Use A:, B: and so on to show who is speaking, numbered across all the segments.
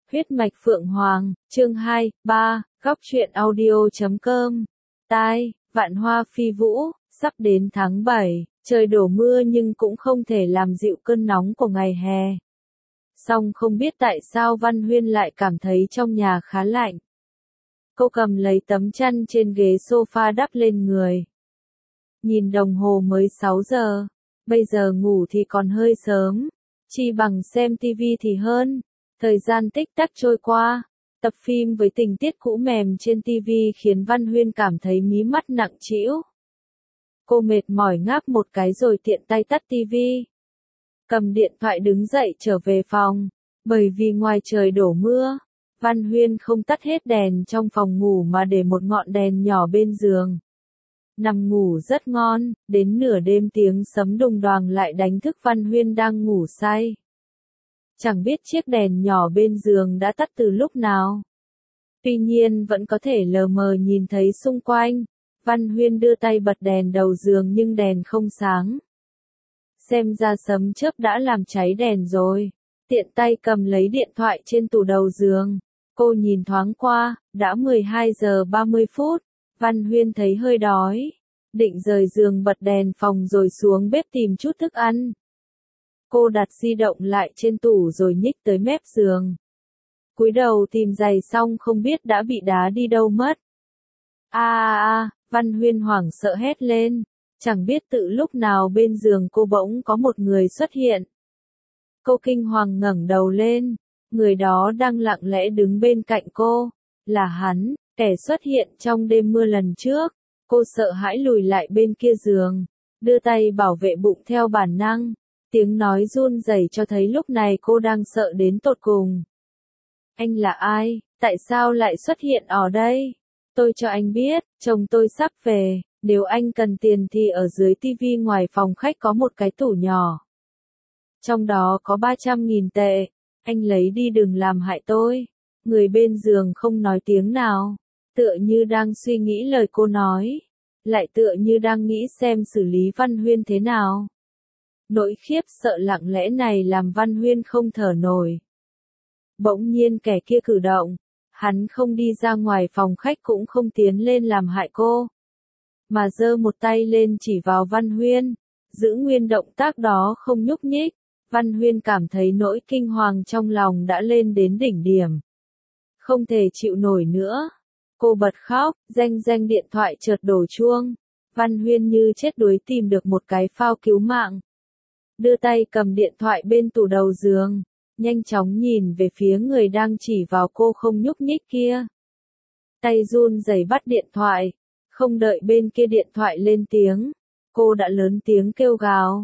A: Huyết mạch Phượng Hoàng, chương 2, 3, góc truyện audio.com. Tai, vạn hoa phi vũ, sắp đến tháng 7, trời đổ mưa nhưng cũng không thể làm dịu cơn nóng của ngày hè. Song không biết tại sao Văn Huyên lại cảm thấy trong nhà khá lạnh. Cô cầm lấy tấm chăn trên ghế sofa đắp lên người. Nhìn đồng hồ mới 6 giờ, bây giờ ngủ thì còn hơi sớm, chi bằng xem tivi thì hơn. Thời gian tích tắc trôi qua, tập phim với tình tiết cũ mềm trên tivi khiến Văn Huyên cảm thấy mí mắt nặng trĩu. Cô mệt mỏi ngáp một cái rồi tiện tay tắt tivi. Cầm điện thoại đứng dậy trở về phòng, bởi vì ngoài trời đổ mưa, Văn Huyên không tắt hết đèn trong phòng ngủ mà để một ngọn đèn nhỏ bên giường. Nằm ngủ rất ngon, đến nửa đêm tiếng sấm đùng đoàng lại đánh thức Văn Huyên đang ngủ say. Chẳng biết chiếc đèn nhỏ bên giường đã tắt từ lúc nào. Tuy nhiên vẫn có thể lờ mờ nhìn thấy xung quanh. Văn Huyên đưa tay bật đèn đầu giường nhưng đèn không sáng. Xem ra sấm chớp đã làm cháy đèn rồi. Tiện tay cầm lấy điện thoại trên tủ đầu giường. Cô nhìn thoáng qua, đã 12 giờ 30 phút. Văn Huyên thấy hơi đói. Định rời giường bật đèn phòng rồi xuống bếp tìm chút thức ăn. Cô đặt di động lại trên tủ rồi nhích tới mép giường. Cúi đầu tìm giày xong không biết đã bị đá đi đâu mất. Văn Huyên hoảng sợ hét lên. Chẳng biết tự lúc nào bên giường cô bỗng có một người xuất hiện. Cô kinh hoàng ngẩng đầu lên. Người đó đang lặng lẽ đứng bên cạnh cô. Là hắn, kẻ xuất hiện trong đêm mưa lần trước. Cô sợ hãi lùi lại bên kia giường. Đưa tay bảo vệ bụng theo bản năng. Tiếng nói run rẩy cho thấy lúc này cô đang sợ đến tột cùng. Anh là ai? Tại sao lại xuất hiện ở đây? Tôi cho anh biết, chồng tôi sắp về, nếu anh cần tiền thì ở dưới tivi ngoài phòng khách có một cái tủ nhỏ. Trong đó có 300.000 tệ, anh lấy đi đừng làm hại tôi. Người bên giường không nói tiếng nào, tựa như đang suy nghĩ lời cô nói, lại tựa như đang nghĩ xem xử lý Văn Huyên thế nào. Nỗi khiếp sợ lặng lẽ này làm Văn Huyên không thở nổi. Bỗng nhiên kẻ kia cử động, hắn không đi ra ngoài phòng khách cũng không tiến lên làm hại cô, mà giơ một tay lên chỉ vào Văn Huyên, giữ nguyên động tác đó không nhúc nhích. Văn Huyên cảm thấy nỗi kinh hoàng trong lòng đã lên đến đỉnh điểm. Không thể chịu nổi nữa. Cô bật khóc, reng điện thoại chợt đổ chuông. Văn Huyên như chết đuối tìm được một cái phao cứu mạng. Đưa tay cầm điện thoại bên tủ đầu giường, nhanh chóng nhìn về phía người đang chỉ vào cô không nhúc nhích kia. Tay run rẩy bắt điện thoại, không đợi bên kia điện thoại lên tiếng, cô đã lớn tiếng kêu gào.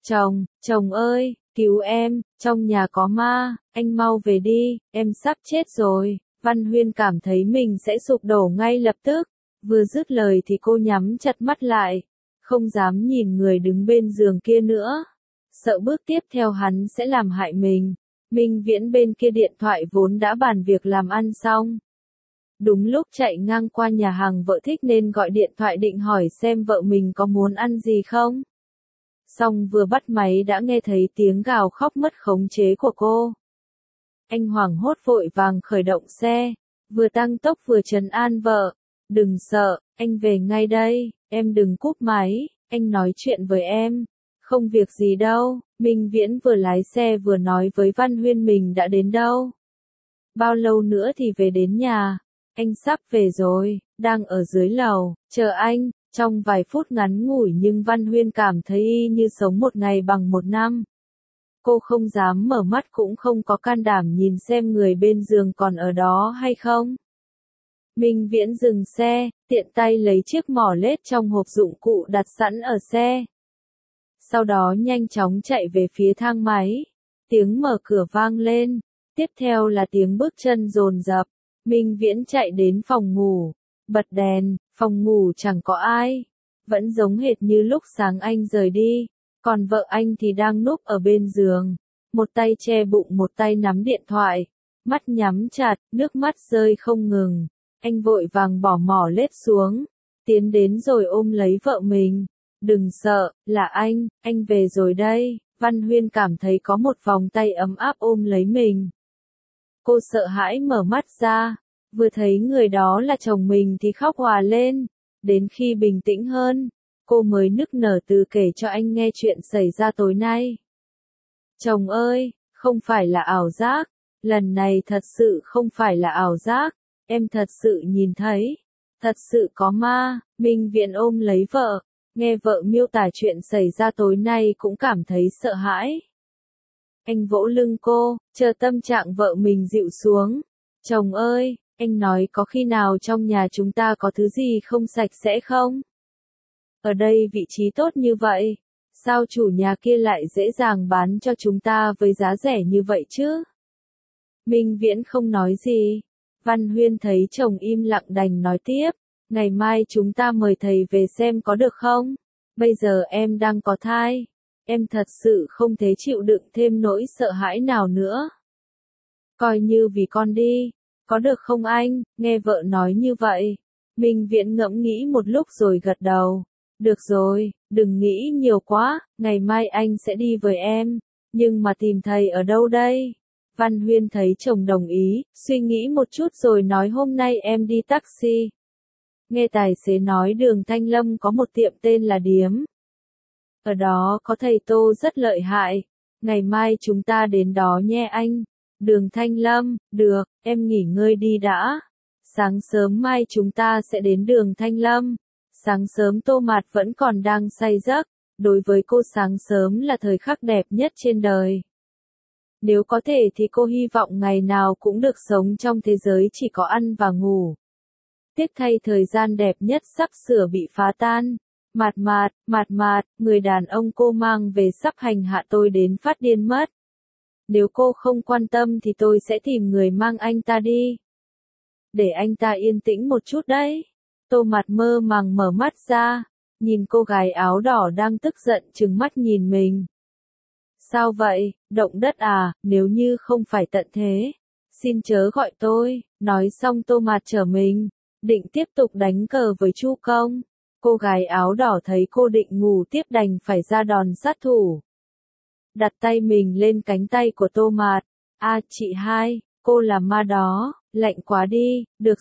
A: Chồng ơi, cứu em, trong nhà có ma, anh mau về đi, em sắp chết rồi. Văn Huyên cảm thấy mình sẽ sụp đổ ngay lập tức, vừa dứt lời thì cô nhắm chặt mắt lại, không dám nhìn người đứng bên giường kia nữa. Sợ bước tiếp theo hắn sẽ làm hại mình. Minh Viễn bên kia điện thoại vốn đã bàn việc làm ăn xong. Đúng lúc chạy ngang qua nhà hàng vợ thích nên gọi điện thoại định hỏi xem vợ mình có muốn ăn gì không. Xong vừa bắt máy đã nghe thấy tiếng gào khóc mất khống chế của cô. Anh hoảng hốt vội vàng khởi động xe, vừa tăng tốc vừa trấn an vợ. Đừng sợ, anh về ngay đây, em đừng cúp máy, anh nói chuyện với em. Không việc gì đâu. Minh Viễn vừa lái xe vừa nói với Văn Huyên mình đã đến đâu. Bao lâu nữa thì về đến nhà? Anh sắp về rồi, đang ở dưới lầu, chờ anh. Trong vài phút ngắn ngủi nhưng Văn Huyên cảm thấy y như sống một ngày bằng một năm. Cô không dám mở mắt cũng không có can đảm nhìn xem người bên giường còn ở đó hay không. Minh Viễn dừng xe, tiện tay lấy chiếc mỏ lết trong hộp dụng cụ đặt sẵn ở xe. Sau đó nhanh chóng chạy về phía thang máy. Tiếng mở cửa vang lên. Tiếp theo là tiếng bước chân dồn dập. Minh Viễn chạy đến phòng ngủ. Bật đèn, phòng ngủ chẳng có ai. Vẫn giống hệt như lúc sáng anh rời đi. Còn vợ anh thì đang núp ở bên giường. Một tay che bụng một tay nắm điện thoại. Mắt nhắm chặt, nước mắt rơi không ngừng. Anh vội vàng bỏ mỏ lết xuống. Tiến đến rồi ôm lấy vợ mình. Đừng sợ, là anh về rồi đây. Văn Huyên cảm thấy có một vòng tay ấm áp ôm lấy mình. Cô sợ hãi mở mắt ra, vừa thấy người đó là chồng mình thì khóc òa lên. Đến khi bình tĩnh hơn, cô mới nức nở từ kể cho anh nghe chuyện xảy ra tối nay. Chồng ơi, không phải là ảo giác, lần này thật sự không phải là ảo giác, em thật sự nhìn thấy, thật sự có ma. Minh Viễn ôm lấy vợ, nghe vợ miêu tả chuyện xảy ra tối nay cũng cảm thấy sợ hãi. Anh vỗ lưng cô, chờ tâm trạng vợ mình dịu xuống. Chồng ơi, anh nói có khi nào trong nhà chúng ta có thứ gì không sạch sẽ không? Ở đây vị trí tốt như vậy, sao chủ nhà kia lại dễ dàng bán cho chúng ta với giá rẻ như vậy chứ? Minh Viễn không nói gì. Văn Huyên thấy chồng im lặng đành nói tiếp, ngày mai chúng ta mời thầy về xem có được không? Bây giờ em đang có thai, em thật sự không thể chịu đựng thêm nỗi sợ hãi nào nữa. Coi như vì con đi, có được không anh? Nghe vợ nói như vậy, Minh Viễn ngẫm nghĩ một lúc rồi gật đầu. Được rồi, đừng nghĩ nhiều quá, ngày mai anh sẽ đi với em, nhưng mà tìm thầy ở đâu đây? Văn Huyên thấy chồng đồng ý, suy nghĩ một chút rồi nói hôm nay em đi taxi. Nghe tài xế nói đường Thanh Lâm có một tiệm tên là Điếm. Ở đó có thầy Tô rất lợi hại, ngày mai chúng ta đến đó nhé anh. Đường Thanh Lâm, được, em nghỉ ngơi đi đã. Sáng sớm mai chúng ta sẽ đến đường Thanh Lâm. Sáng sớm Tô Mạt vẫn còn đang say giấc, đối với cô sáng sớm là thời khắc đẹp nhất trên đời. Nếu có thể thì cô hy vọng ngày nào cũng được sống trong thế giới chỉ có ăn và ngủ. Tiếc thay thời gian đẹp nhất sắp sửa bị phá tan. Mạt, người đàn ông cô mang về sắp hành hạ tôi đến phát điên mất. Nếu cô không quan tâm thì tôi sẽ tìm người mang anh ta đi. Để anh ta yên tĩnh một chút đấy. Tô Mạt mơ màng mở mắt ra, nhìn cô gái áo đỏ đang tức giận trừng mắt nhìn mình. Sao vậy, động đất à, nếu như không phải tận thế, xin chớ gọi tôi. Nói xong Tô Mạt trở mình, định tiếp tục đánh cờ với Chu Công. Cô gái áo đỏ thấy cô định ngủ tiếp đành phải ra đòn sát thủ. Đặt tay mình lên cánh tay của Tô Mạt. Chị hai, cô là ma đó, lạnh quá đi, được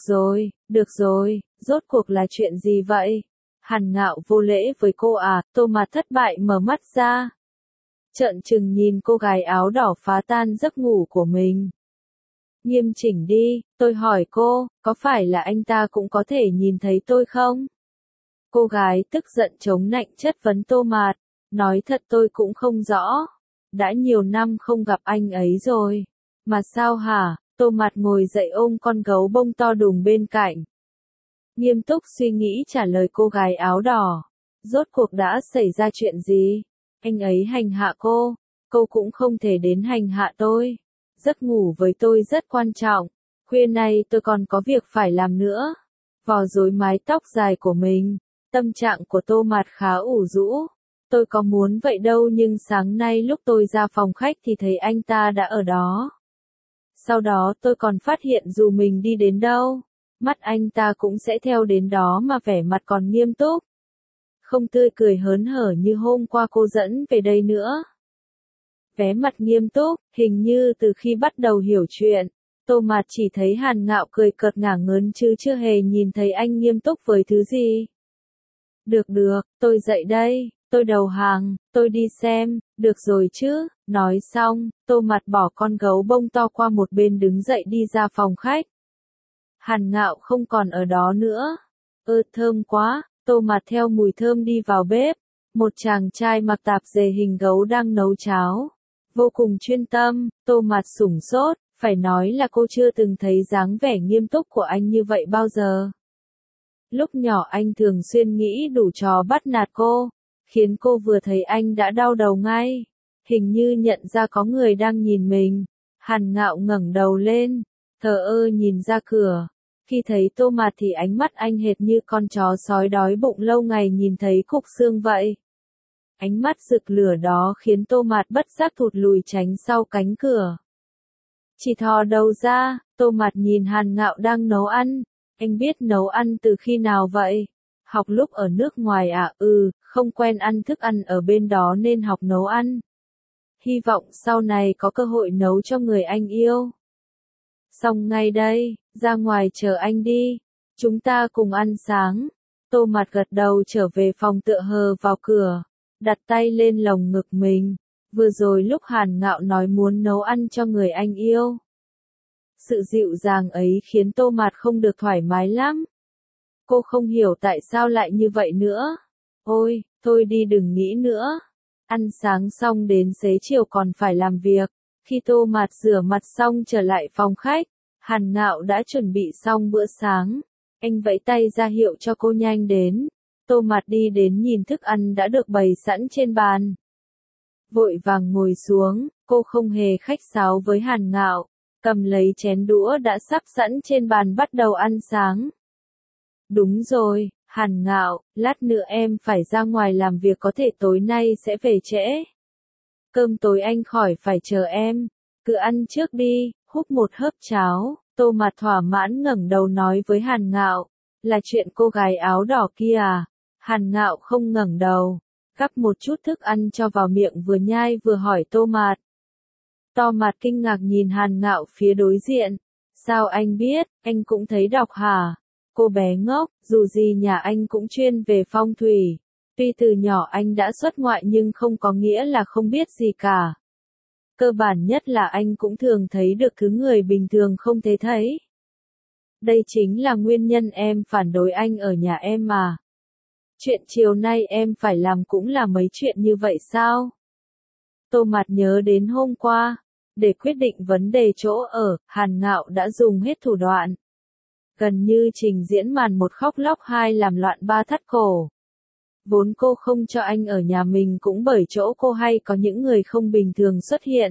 A: rồi, rốt cuộc là chuyện gì vậy? Hàn Ngạo vô lễ với cô à? Tô Mạt thất bại mở mắt ra, trợn trừng nhìn cô gái áo đỏ phá tan giấc ngủ của mình. Nghiêm chỉnh đi, tôi hỏi cô, có phải là anh ta cũng có thể nhìn thấy tôi không? Cô gái tức giận chống nạnh chất vấn Tô Mạt, nói thật tôi cũng không rõ. Đã nhiều năm không gặp anh ấy rồi. Mà sao hả? Tô Mạt ngồi dậy ôm con gấu bông to đùng bên cạnh. Nghiêm túc suy nghĩ trả lời cô gái áo đỏ. Rốt cuộc đã xảy ra chuyện gì? Anh ấy hành hạ cô cũng không thể đến hành hạ tôi. Giấc ngủ với tôi rất quan trọng. Khuya nay tôi còn có việc phải làm nữa. Vò rối mái tóc dài của mình. Tâm trạng của Tô Mạt khá ủ rũ. Tôi có muốn vậy đâu nhưng sáng nay lúc tôi ra phòng khách thì thấy anh ta đã ở đó. Sau đó tôi còn phát hiện dù mình đi đến đâu, mắt anh ta cũng sẽ theo đến đó mà vẻ mặt còn nghiêm túc. Không tươi cười hớn hở như hôm qua cô dẫn về đây nữa. Vẻ mặt nghiêm túc, hình như từ khi bắt đầu hiểu chuyện, Tô Mạt chỉ thấy Hàn Ngạo cười cợt ngả ngớn chứ chưa hề nhìn thấy anh nghiêm túc với thứ gì. Được, tôi dậy đây, tôi đầu hàng, tôi đi xem, được rồi chứ. Nói xong, Tô Mạt bỏ con gấu bông to qua một bên đứng dậy đi ra phòng khách. Hàn Ngạo không còn ở đó nữa. Thơm quá. Tô Mạt theo mùi thơm đi vào bếp. Một chàng trai mặc tạp dề hình gấu đang nấu cháo. Vô cùng chuyên tâm, Tô Mạt sửng sốt, phải nói là cô chưa từng thấy dáng vẻ nghiêm túc của anh như vậy bao giờ. Lúc nhỏ anh thường xuyên nghĩ đủ trò bắt nạt cô, khiến cô vừa thấy anh đã đau đầu ngay. Hình như nhận ra có người đang nhìn mình. Hàn Ngạo ngẩng đầu lên, thờ ơ nhìn ra cửa. Khi thấy Tô Mạt thì ánh mắt anh hệt như con chó sói đói bụng lâu ngày nhìn thấy cục xương vậy. Ánh mắt rực lửa đó khiến Tô Mạt bất giác thụt lùi tránh sau cánh cửa. Chỉ thò đầu ra, Tô Mạt nhìn Hàn Ngạo đang nấu ăn. Anh biết nấu ăn từ khi nào vậy? Học lúc ở nước ngoài à? Không quen ăn thức ăn ở bên đó nên học nấu ăn. Hy vọng sau này có cơ hội nấu cho người anh yêu. Xong ngay đây, ra ngoài chờ anh đi. Chúng ta cùng ăn sáng. Tô Mạt gật đầu trở về phòng tựa hờ vào cửa, đặt tay lên lồng ngực mình. Vừa rồi lúc Hàn Ngạo nói muốn nấu ăn cho người anh yêu. Sự dịu dàng ấy khiến Tô Mạt không được thoải mái lắm. Cô không hiểu tại sao lại như vậy nữa. Ôi, thôi đi đừng nghĩ nữa. Ăn sáng xong đến xế chiều còn phải làm việc. Khi Tô Mạt rửa mặt xong trở lại phòng khách, Hàn Ngạo đã chuẩn bị xong bữa sáng. Anh vẫy tay ra hiệu cho cô nhanh đến. Tô Mạt đi đến nhìn thức ăn đã được bày sẵn trên bàn. Vội vàng ngồi xuống, cô không hề khách sáo với Hàn Ngạo, cầm lấy chén đũa đã sắp sẵn trên bàn bắt đầu ăn sáng. Đúng rồi, Hàn Ngạo, lát nữa em phải ra ngoài làm việc có thể tối nay sẽ về trễ. Cơm tối anh khỏi phải chờ em, cứ ăn trước đi, húp một hớp cháo. Tô Mạt thỏa mãn ngẩng đầu nói với Hàn Ngạo, là chuyện cô gái áo đỏ kia à? Hàn Ngạo không ngẩng đầu, gắp một chút thức ăn cho vào miệng vừa nhai vừa hỏi Tô Mạt. Tô Mạt kinh ngạc nhìn Hàn Ngạo phía đối diện, sao anh biết, anh cũng thấy đọc hả? Cô bé ngốc, dù gì nhà anh cũng chuyên về phong thủy. Tuy từ nhỏ anh đã xuất ngoại nhưng không có nghĩa là không biết gì cả. Cơ bản nhất là anh cũng thường thấy được thứ người bình thường không thể thấy. Đây chính là nguyên nhân em phản đối anh ở nhà em mà. Chuyện chiều nay em phải làm cũng là mấy chuyện như vậy sao? Tô Mạt nhớ đến hôm qua, để quyết định vấn đề chỗ ở, Hàn Ngạo đã dùng hết thủ đoạn. Gần như trình diễn màn một khóc lóc hai làm loạn ba thắt cổ. Vốn cô không cho anh ở nhà mình cũng bởi chỗ cô hay có những người không bình thường xuất hiện.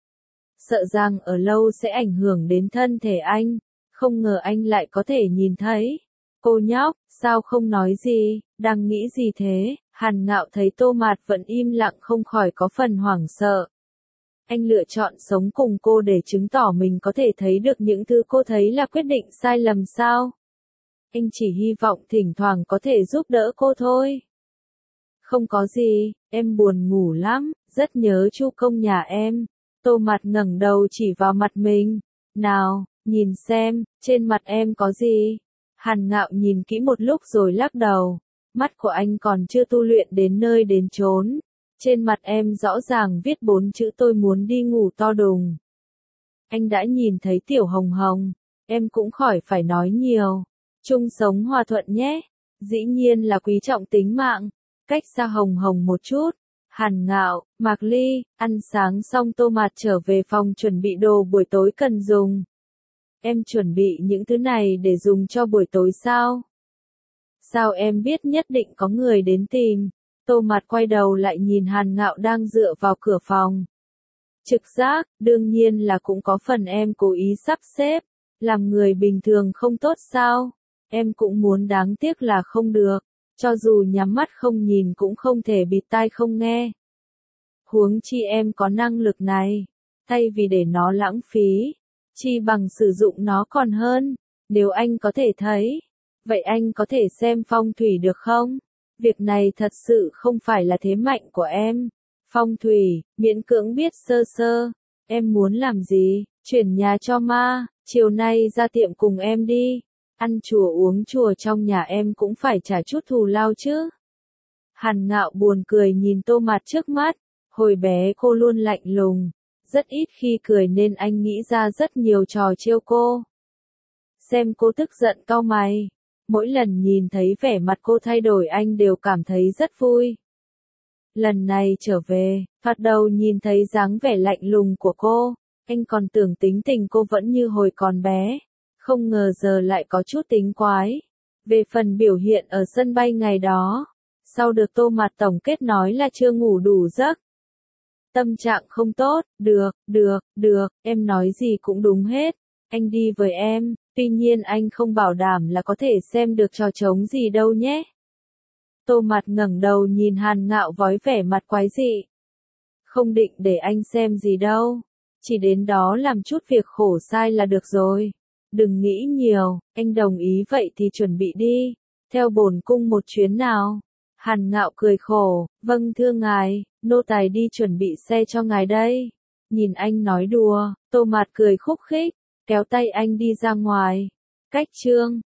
A: Sợ rằng ở lâu sẽ ảnh hưởng đến thân thể anh, không ngờ anh lại có thể nhìn thấy. Cô nhóc, sao không nói gì, đang nghĩ gì thế? Hàn Ngạo thấy Tô Mạt vẫn im lặng không khỏi có phần hoảng sợ. Anh lựa chọn sống cùng cô để chứng tỏ mình có thể thấy được những thứ cô thấy là quyết định sai lầm sao? Anh chỉ hy vọng thỉnh thoảng có thể giúp đỡ cô thôi. Không có gì, em buồn ngủ lắm, rất nhớ Chu công nhà em. Tô Mạt ngẩng đầu chỉ vào mặt mình. Nào, nhìn xem, trên mặt em có gì? Hàn Ngạo nhìn kỹ một lúc rồi lắc đầu. Mắt của anh còn chưa tu luyện đến nơi đến chốn. Trên mặt em rõ ràng viết 4 chữ tôi muốn đi ngủ to đùng. Anh đã nhìn thấy Tiểu Hồng Hồng, em cũng khỏi phải nói nhiều. Chung sống hòa thuận nhé. Dĩ nhiên là quý trọng tính mạng. Cách xa Hồng Hồng một chút. Hàn Ngạo, Mạc Ly, ăn sáng xong Tô Mạt trở về phòng chuẩn bị đồ buổi tối cần dùng. Em chuẩn bị những thứ này để dùng cho buổi tối sao? Sao em biết nhất định có người đến tìm? Tô Mạt quay đầu lại nhìn Hàn Ngạo đang dựa vào cửa phòng. Trực giác, đương nhiên là cũng có phần em cố ý sắp xếp. Làm người bình thường không tốt sao? Em cũng muốn đáng tiếc là không được. Cho dù nhắm mắt không nhìn cũng không thể bịt tai không nghe. Huống chi em có năng lực này. Thay vì để nó lãng phí, chi bằng sử dụng nó còn hơn. Nếu anh có thể thấy, vậy anh có thể xem phong thủy được không? Việc này thật sự không phải là thế mạnh của em. Phong thủy, miễn cưỡng biết sơ sơ. Em muốn làm gì? Chuyển nhà cho ma, chiều nay ra tiệm cùng em đi. Ăn chùa uống chùa trong nhà em cũng phải trả chút thù lao chứ. Hàn Ngạo buồn cười nhìn Tô Mạt trước mắt. Hồi bé cô luôn lạnh lùng. Rất ít khi cười nên anh nghĩ ra rất nhiều trò trêu cô. Xem cô tức giận cau mày. Mỗi lần nhìn thấy vẻ mặt cô thay đổi anh đều cảm thấy rất vui. Lần này trở về, thoạt đầu nhìn thấy dáng vẻ lạnh lùng của cô, anh còn tưởng tính tình cô vẫn như hồi còn bé. Không ngờ giờ lại có chút tính quái. Về phần biểu hiện ở sân bay ngày đó, sau được Tô Mạt tổng kết nói là chưa ngủ đủ giấc. Tâm trạng không tốt, được, em nói gì cũng đúng hết. Anh đi với em, tuy nhiên anh không bảo đảm là có thể xem được trò trống gì đâu nhé. Tô Mạt ngẩng đầu nhìn Hàn Ngạo với vẻ mặt quái dị. Không định để anh xem gì đâu, chỉ đến đó làm chút việc khổ sai là được rồi. Đừng nghĩ nhiều, anh đồng ý vậy thì chuẩn bị đi, theo bổn cung một chuyến nào. Hàn Ngạo cười khổ, vâng thưa ngài, nô tài đi chuẩn bị xe cho ngài đây. Nhìn anh nói đùa, Tô Mạt cười khúc khích, kéo tay anh đi ra ngoài. Cách chương